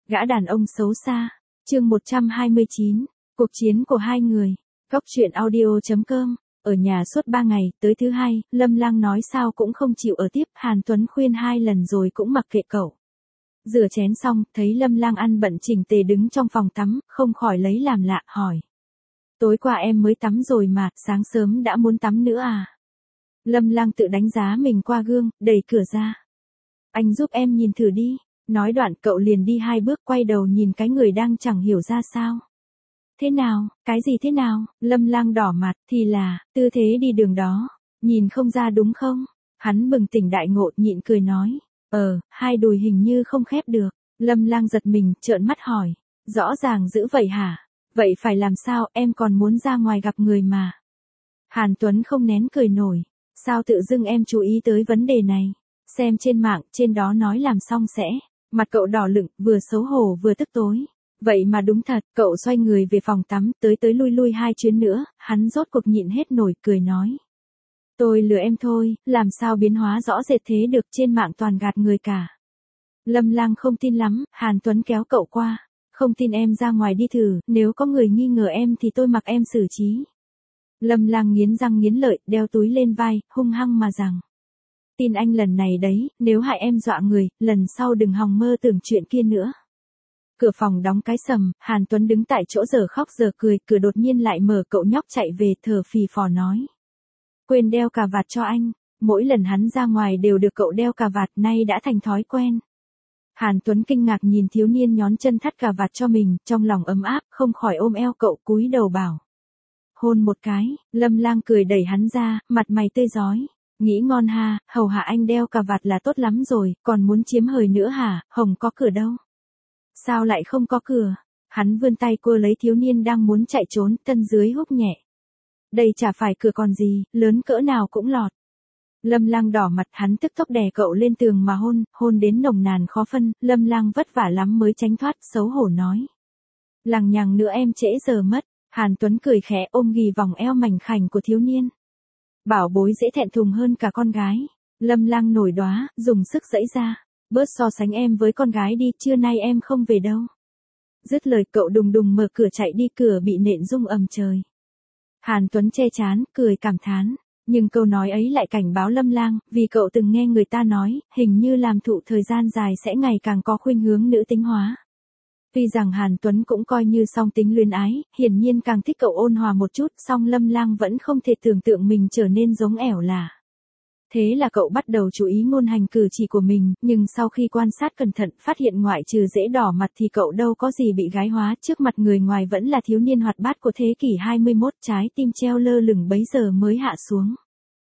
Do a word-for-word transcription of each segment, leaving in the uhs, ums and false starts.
Gã đàn ông xấu xa. Chương một trăm hai mươi chín. Cuộc chiến của hai người. Góc truyện audio chấm com. Ở nhà suốt ba ngày, tới thứ hai, Lâm Lang nói sao cũng không chịu ở tiếp, Hàn Tuấn khuyên hai lần rồi cũng mặc kệ cậu. Rửa chén xong, thấy Lâm Lang ăn bận chỉnh tề đứng trong phòng tắm, không khỏi lấy làm lạ, hỏi. Tối qua em mới tắm rồi mà, sáng sớm đã muốn tắm nữa à? Lâm Lang tự đánh giá mình qua gương, đẩy cửa ra. Anh giúp em nhìn thử đi. Nói đoạn cậu liền đi hai bước quay đầu nhìn cái người đang chẳng hiểu ra sao. Thế nào, cái gì thế nào? Lâm Lang đỏ mặt, thì là, tư thế đi đường đó. Nhìn không ra đúng không? Hắn bừng tỉnh đại ngộ nhịn cười nói. Ờ, hai đùi hình như không khép được. Lâm Lang giật mình, trợn mắt hỏi. Rõ ràng giữ vậy hả? Vậy phải làm sao, em còn muốn ra ngoài gặp người mà. Hàn Tuấn không nén cười nổi. Sao tự dưng em chú ý tới vấn đề này? Xem trên mạng, trên đó nói làm xong sẽ. Mặt cậu đỏ lựng, vừa xấu hổ vừa tức tối. Vậy mà đúng thật, cậu xoay người về phòng tắm, tới tới lui lui hai chuyến nữa, hắn rốt cuộc nhịn hết nổi, cười nói. Tôi lừa em thôi, làm sao biến hóa rõ rệt thế được, trên mạng toàn gạt người cả. Lâm Lang không tin lắm, Hàn Tuấn kéo cậu qua. Không tin em ra ngoài đi thử, nếu có người nghi ngờ em thì tôi mặc em xử trí. Lâm Lang nghiến răng nghiến lợi, đeo túi lên vai, hung hăng mà rằng. Tin anh lần này đấy, nếu hại em dọa người, lần sau đừng hòng mơ tưởng chuyện kia nữa. Cửa phòng đóng cái sầm, Hàn Tuấn đứng tại chỗ giờ khóc giờ cười, cửa đột nhiên lại mở, cậu nhóc chạy về thở phì phò nói. Quên đeo cà vạt cho anh, mỗi lần hắn ra ngoài đều được cậu đeo cà vạt, nay đã thành thói quen. Hàn Tuấn kinh ngạc nhìn thiếu niên nhón chân thắt cà vạt cho mình, trong lòng ấm áp, không khỏi ôm eo cậu cúi đầu bảo. Hôn một cái, Lâm Lang cười đẩy hắn ra, mặt mày tươi rói. Nghĩ ngon ha, hầu hạ anh đeo cà vạt là tốt lắm rồi, còn muốn chiếm hời nữa hả, Hồng có cửa đâu. Sao lại không có cửa? Hắn vươn tay cua lấy thiếu niên đang muốn chạy trốn, thân dưới húc nhẹ. Đây chả phải cửa còn gì, lớn cỡ nào cũng lọt. Lâm Lang đỏ mặt, hắn tức tốc đè cậu lên tường mà hôn, hôn đến nồng nàn khó phân, Lâm Lang vất vả lắm mới tránh thoát, xấu hổ nói. Lằng nhằng nữa em trễ giờ mất. Hàn Tuấn cười khẽ ôm ghì vòng eo mảnh khảnh của thiếu niên. Bảo bối dễ thẹn thùng hơn cả con gái. Lâm Lang nổi đóa, dùng sức giãy ra. Bớt so sánh em với con gái đi, trưa nay em không về đâu. Dứt lời cậu đùng đùng mở cửa chạy đi, cửa bị nện rung ầm trời. Hàn Tuấn che chán, cười cảm thán. Nhưng câu nói ấy lại cảnh báo Lâm Lang, vì cậu từng nghe người ta nói, hình như làm thụ thời gian dài sẽ ngày càng có khuynh hướng nữ tính hóa. Tuy rằng Hàn Tuấn cũng coi như song tính luyến ái, hiển nhiên càng thích cậu ôn hòa một chút, song Lâm Lang vẫn không thể tưởng tượng mình trở nên giống ẻo lả. Thế là cậu bắt đầu chú ý ngôn hành cử chỉ của mình, nhưng sau khi quan sát cẩn thận, phát hiện ngoại trừ dễ đỏ mặt thì cậu đâu có gì bị gái hóa, trước mặt người ngoài vẫn là thiếu niên hoạt bát của thế kỷ hai mươi mốt, trái tim treo lơ lửng bấy giờ mới hạ xuống.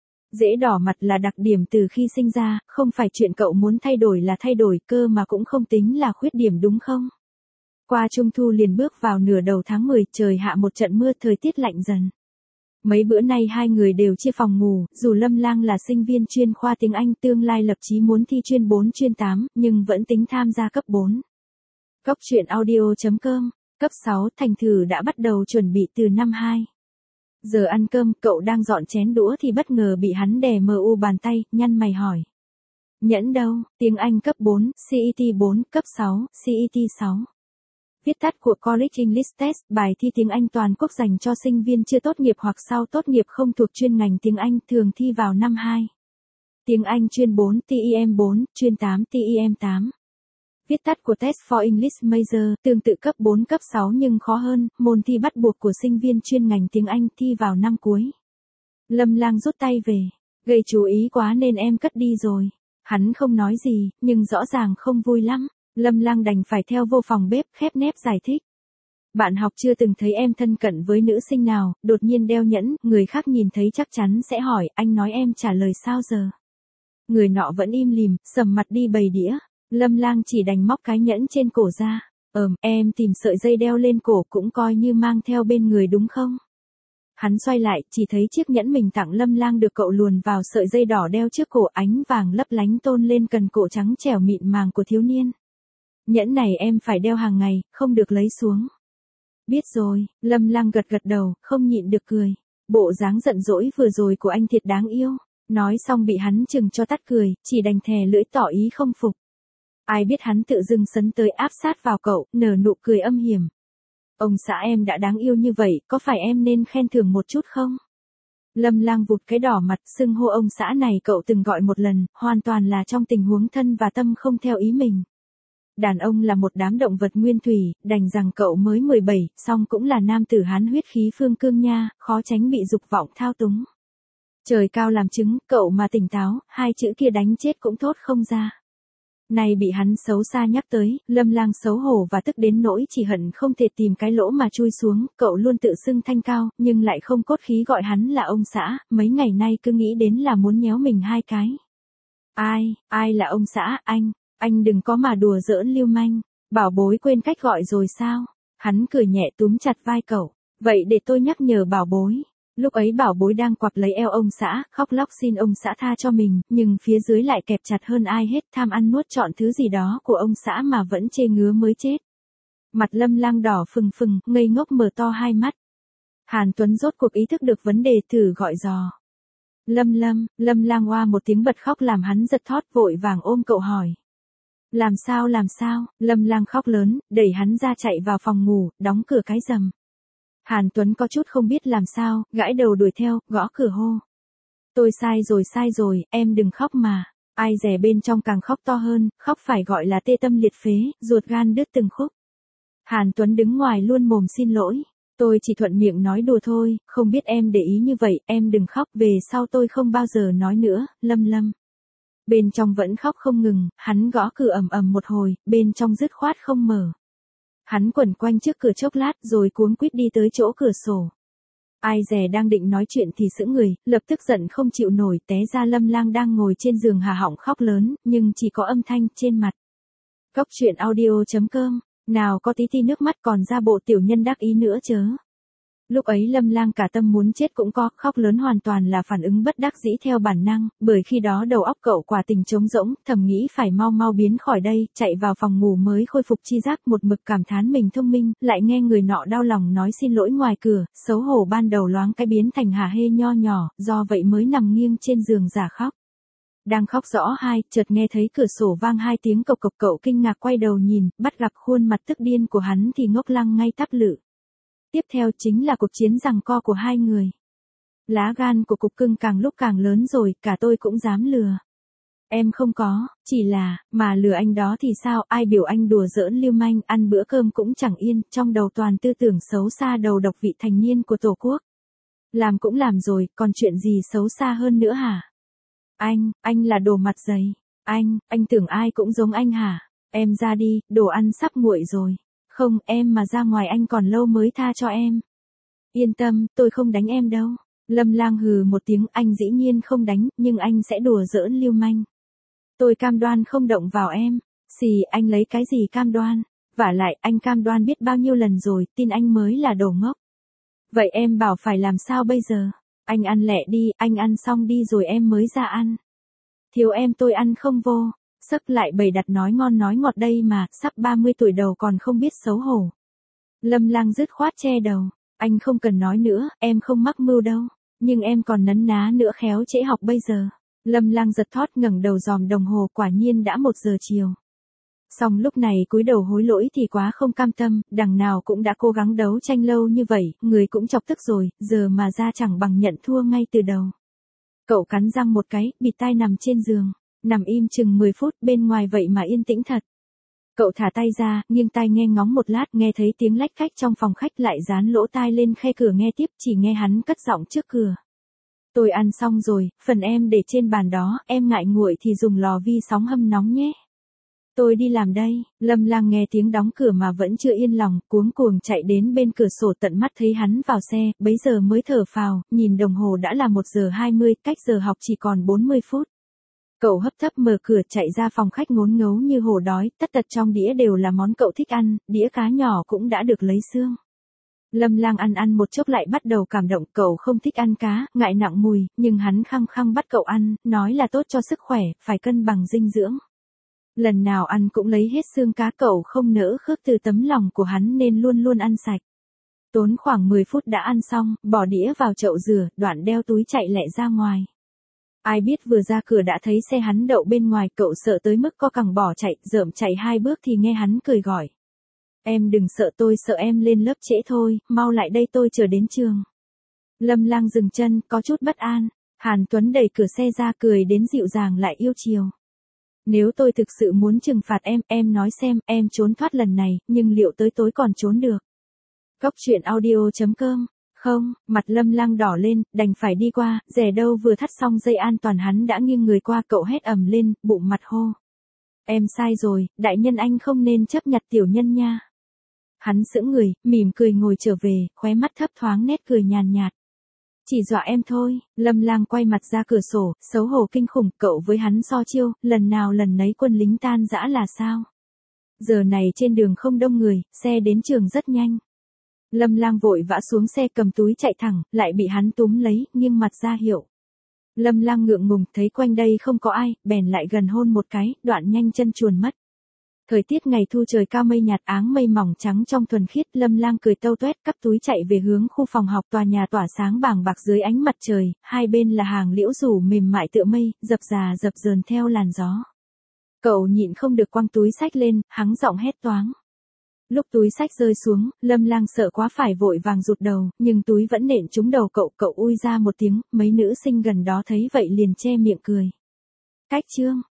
Dễ đỏ mặt là đặc điểm từ khi sinh ra, không phải chuyện cậu muốn thay đổi là thay đổi, cơ mà cũng không tính là khuyết điểm đúng không? Qua Trung Thu liền bước vào nửa đầu tháng mười, trời hạ một trận mưa, thời tiết lạnh dần. Mấy bữa nay hai người đều chia phòng ngủ, dù Lâm Lang là sinh viên chuyên khoa tiếng Anh, tương lai lập chí muốn thi chuyên bốn chuyên tám, nhưng vẫn tính tham gia cấp bốn. Góc truyện audio chấm com, cấp sáu, thành thử đã bắt đầu chuẩn bị từ năm hai. Giờ ăn cơm, cậu đang dọn chén đũa thì bất ngờ bị hắn đè mờ u bàn tay, nhăn mày hỏi. Nhẫn đâu, tiếng Anh cấp bốn, xê e tê bốn, cấp sáu, xê e tê sáu. Viết tắt của College English Test, bài thi tiếng Anh toàn quốc dành cho sinh viên chưa tốt nghiệp hoặc sau tốt nghiệp không thuộc chuyên ngành tiếng Anh, thường thi vào năm hai. Tiếng Anh chuyên bốn, tê e em bốn, chuyên tám, tê e em tám. Viết tắt của Test for English Major, tương tự cấp bốn cấp sáu nhưng khó hơn, môn thi bắt buộc của sinh viên chuyên ngành tiếng Anh, thi vào năm cuối. Lâm Lang rút tay về, gây chú ý quá nên em cất đi rồi. Hắn không nói gì, nhưng rõ ràng không vui lắm. Lâm Lang đành phải theo vô phòng bếp, khép nép giải thích. Bạn học chưa từng thấy em thân cận với nữ sinh nào, đột nhiên đeo nhẫn, người khác nhìn thấy chắc chắn sẽ hỏi, anh nói em trả lời sao giờ? Người nọ vẫn im lìm, sầm mặt đi bày đĩa. Lâm Lang chỉ đành móc cái nhẫn trên cổ ra. Ờm, em tìm sợi dây đeo lên cổ cũng coi như mang theo bên người đúng không? Hắn xoay lại, chỉ thấy chiếc nhẫn mình tặng Lâm Lang được cậu luồn vào sợi dây đỏ đeo trước cổ, ánh vàng lấp lánh tôn lên cần cổ trắng trẻo mịn màng của thiếu niên. Nhẫn này em phải đeo hàng ngày, không được lấy xuống. Biết rồi, Lâm Lang gật gật đầu, không nhịn được cười. Bộ dáng giận dỗi vừa rồi của anh thiệt đáng yêu. Nói xong bị hắn chừng cho tắt cười, chỉ đành thè lưỡi tỏ ý không phục. Ai biết hắn tự dưng sấn tới áp sát vào cậu, nở nụ cười âm hiểm. Ông xã em đã đáng yêu như vậy, có phải em nên khen thưởng một chút không? Lâm Lang vụt cái đỏ mặt, xưng hô ông xã này cậu từng gọi một lần, hoàn toàn là trong tình huống thân và tâm không theo ý mình. Đàn ông là một đám động vật nguyên thủy, đành rằng cậu mới mười bảy, song cũng là nam tử hán huyết khí phương cương nha, khó tránh bị dục vọng thao túng. Trời cao làm chứng, cậu mà tỉnh táo, hai chữ kia đánh chết cũng thốt không ra. Này bị hắn xấu xa nhắc tới, Lâm Lang xấu hổ và tức đến nỗi chỉ hận không thể tìm cái lỗ mà chui xuống, cậu luôn tự xưng thanh cao, nhưng lại không cốt khí gọi hắn là ông xã, mấy ngày nay cứ nghĩ đến là muốn nhéo mình hai cái. Ai, ai là ông xã, anh, anh đừng có mà đùa giỡn lưu manh, bảo bối quên cách gọi rồi sao? Hắn cười nhẹ túm chặt vai cậu, vậy để tôi nhắc nhở bảo bối. Lúc ấy bảo bối đang quặp lấy eo ông xã, khóc lóc xin ông xã tha cho mình, nhưng phía dưới lại kẹp chặt hơn ai hết, tham ăn nuốt trọn thứ gì đó của ông xã mà vẫn chê ngứa mới chết. Mặt Lâm Lang đỏ phừng phừng, ngây ngốc mở to hai mắt. Hàn Tuấn rốt cuộc ý thức được vấn đề, thử gọi dò. Lâm Lâm, Lâm Lang oa một tiếng bật khóc làm hắn giật thót, vội vàng ôm cậu hỏi. Làm sao làm sao? Lâm Lang khóc lớn, đẩy hắn ra chạy vào phòng ngủ, đóng cửa cái rầm. Hàn Tuấn có chút không biết làm sao, gãi đầu đuổi theo, gõ cửa hô. Tôi sai rồi sai rồi, em đừng khóc mà. Ai dè bên trong càng khóc to hơn, khóc phải gọi là tê tâm liệt phế, ruột gan đứt từng khúc. Hàn Tuấn đứng ngoài luôn mồm xin lỗi. Tôi chỉ thuận miệng nói đùa thôi, không biết em để ý như vậy, em đừng khóc, về sau tôi không bao giờ nói nữa, Lâm Lâm. Bên trong vẫn khóc không ngừng, hắn gõ cửa ầm ầm một hồi, bên trong dứt khoát không mở. Hắn quẩn quanh trước cửa chốc lát rồi cuống quýt đi tới chỗ cửa sổ. Ai dè đang định nói chuyện thì sững người, lập tức giận không chịu nổi, té ra Lâm Lang đang ngồi trên giường hà họng khóc lớn, nhưng chỉ có âm thanh trên mặt. Cốc truyện audio chấm com, nào có tí ti nước mắt còn ra bộ tiểu nhân đắc ý nữa chớ. Lúc ấy Lâm Lang cả tâm muốn chết cũng có, khóc lớn hoàn toàn là phản ứng bất đắc dĩ theo bản năng, bởi khi đó đầu óc cậu quả tình trống rỗng, thầm nghĩ phải mau mau biến khỏi đây, chạy vào phòng ngủ mới khôi phục chi giác, một mực cảm thán mình thông minh, lại nghe người nọ đau lòng nói xin lỗi ngoài cửa, xấu hổ ban đầu loáng cái biến thành hả hê nho nhỏ, do vậy mới nằm nghiêng trên giường giả khóc. Đang khóc rõ hai, chợt nghe thấy cửa sổ vang hai tiếng cộc cộc, cậu kinh ngạc quay đầu nhìn, bắt gặp khuôn mặt tức điên của hắn thì ngốc lăng ngay tắp lự. Tiếp theo chính là cuộc chiến giằng co của hai người. Lá gan của cục cưng càng lúc càng lớn rồi, cả tôi cũng dám lừa. Em không có, chỉ là, mà lừa anh đó thì sao, ai biểu anh đùa giỡn lưu manh, ăn bữa cơm cũng chẳng yên, trong đầu toàn tư tưởng xấu xa đầu độc vị thành niên của Tổ quốc. Làm cũng làm rồi, còn chuyện gì xấu xa hơn nữa hả? Anh, anh là đồ mặt dày. Anh, anh tưởng ai cũng giống anh hả? Em ra đi, đồ ăn sắp nguội rồi. Không, em mà ra ngoài anh còn lâu mới tha cho em. Yên tâm, tôi không đánh em đâu. Lâm Lang hừ một tiếng, anh dĩ nhiên không đánh, nhưng anh sẽ đùa giỡn lưu manh. Tôi cam đoan không động vào em. Xì, anh lấy cái gì cam đoan? Vả lại, anh cam đoan biết bao nhiêu lần rồi, tin anh mới là đồ ngốc. Vậy em bảo phải làm sao bây giờ? Anh ăn lẹ đi, anh ăn xong đi rồi em mới ra ăn. Thiếu em tôi ăn không vô. Sức lại bày đặt nói ngon nói ngọt đây mà, sắp ba mươi tuổi đầu còn không biết xấu hổ. Lâm Lang dứt khoát che đầu, anh không cần nói nữa, em không mắc mưu đâu, nhưng em còn nấn ná nữa khéo trễ học bây giờ. Lâm Lang giật thót ngẩng đầu dòm đồng hồ, quả nhiên đã một giờ chiều. Xong lúc này cúi đầu hối lỗi thì quá không cam tâm, đằng nào cũng đã cố gắng đấu tranh lâu như vậy, người cũng chọc tức rồi, giờ mà ra chẳng bằng nhận thua ngay từ đầu. Cậu cắn răng một cái, bịt tai nằm trên giường. Nằm im chừng mười phút, bên ngoài vậy mà yên tĩnh thật. Cậu thả tay ra, nghiêng tai nghe ngóng một lát, nghe thấy tiếng lách cách trong phòng khách, lại dán lỗ tai lên khe cửa nghe tiếp, chỉ nghe hắn cất giọng trước cửa. Tôi ăn xong rồi, phần em để trên bàn đó, em ngại nguội thì dùng lò vi sóng hâm nóng nhé. Tôi đi làm đây. Lâm Lang nghe tiếng đóng cửa mà vẫn chưa yên lòng, cuống cuồng chạy đến bên cửa sổ, tận mắt thấy hắn vào xe, bấy giờ mới thở phào, nhìn đồng hồ đã là một giờ hai mươi, cách giờ học chỉ còn bốn mươi phút. Cậu hấp tấp mở cửa chạy ra phòng khách ngốn ngấu như hổ đói, tất tật trong đĩa đều là món cậu thích ăn, đĩa cá nhỏ cũng đã được lấy xương. Lâm Lang ăn ăn một chốc lại bắt đầu cảm động, cậu không thích ăn cá, ngại nặng mùi, nhưng hắn khăng khăng bắt cậu ăn, nói là tốt cho sức khỏe, phải cân bằng dinh dưỡng. Lần nào ăn cũng lấy hết xương cá, cậu không nỡ khước từ tấm lòng của hắn nên luôn luôn ăn sạch. Tốn khoảng mười phút đã ăn xong, bỏ đĩa vào chậu rửa, đoạn đeo túi chạy lẹ ra ngoài. Ai biết vừa ra cửa đã thấy xe hắn đậu bên ngoài, cậu sợ tới mức co cẳng bỏ chạy, rợm chạy hai bước thì nghe hắn cười gọi. Em đừng sợ, tôi sợ em lên lớp trễ thôi, mau lại đây tôi chờ đến trường. Lâm Lang dừng chân, có chút bất an. Hàn Tuấn đẩy cửa xe ra, cười đến dịu dàng lại yêu chiều. Nếu tôi thực sự muốn trừng phạt em, em nói xem, em trốn thoát lần này, nhưng liệu tới tối còn trốn được? Góc truyện audio chấm com. Không, mặt Lâm Lang đỏ lên, đành phải đi qua, rẻ đâu vừa thắt xong dây an toàn hắn đã nghiêng người qua, cậu hét ầm lên, bụng mặt hô. Em sai rồi, đại nhân anh không nên chấp nhặt tiểu nhân nha. Hắn sững người, mỉm cười ngồi trở về, khóe mắt thấp thoáng nét cười nhàn nhạt. Chỉ dọa em thôi. Lâm Lang quay mặt ra cửa sổ, xấu hổ kinh khủng, cậu với hắn so chiêu, lần nào lần nấy quân lính tan rã là sao? Giờ này trên đường không đông người, xe đến trường rất nhanh. Lâm Lang vội vã xuống xe cầm túi chạy thẳng, lại bị hắn túm lấy, nghiêng mặt ra hiệu. Lâm Lang ngượng ngùng, thấy quanh đây không có ai, bèn lại gần hôn một cái, đoạn nhanh chân chuồn mất. Thời tiết ngày thu trời cao mây nhạt, áng mây mỏng trắng trong thuần khiết, Lâm Lang cười tâu tuét, cắp túi chạy về hướng khu phòng học, tòa nhà tỏa sáng bàng bạc dưới ánh mặt trời, hai bên là hàng liễu rủ mềm mại tựa mây, dập dà dập dờn theo làn gió. Cậu nhịn không được quăng túi xách lên, hắng giọng hét toáng. Lúc túi xách rơi xuống, Lâm Lang sợ quá phải vội vàng rụt đầu, nhưng túi vẫn nện trúng đầu cậu, cậu ui ra một tiếng, mấy nữ sinh gần đó thấy vậy liền che miệng cười. Cách chương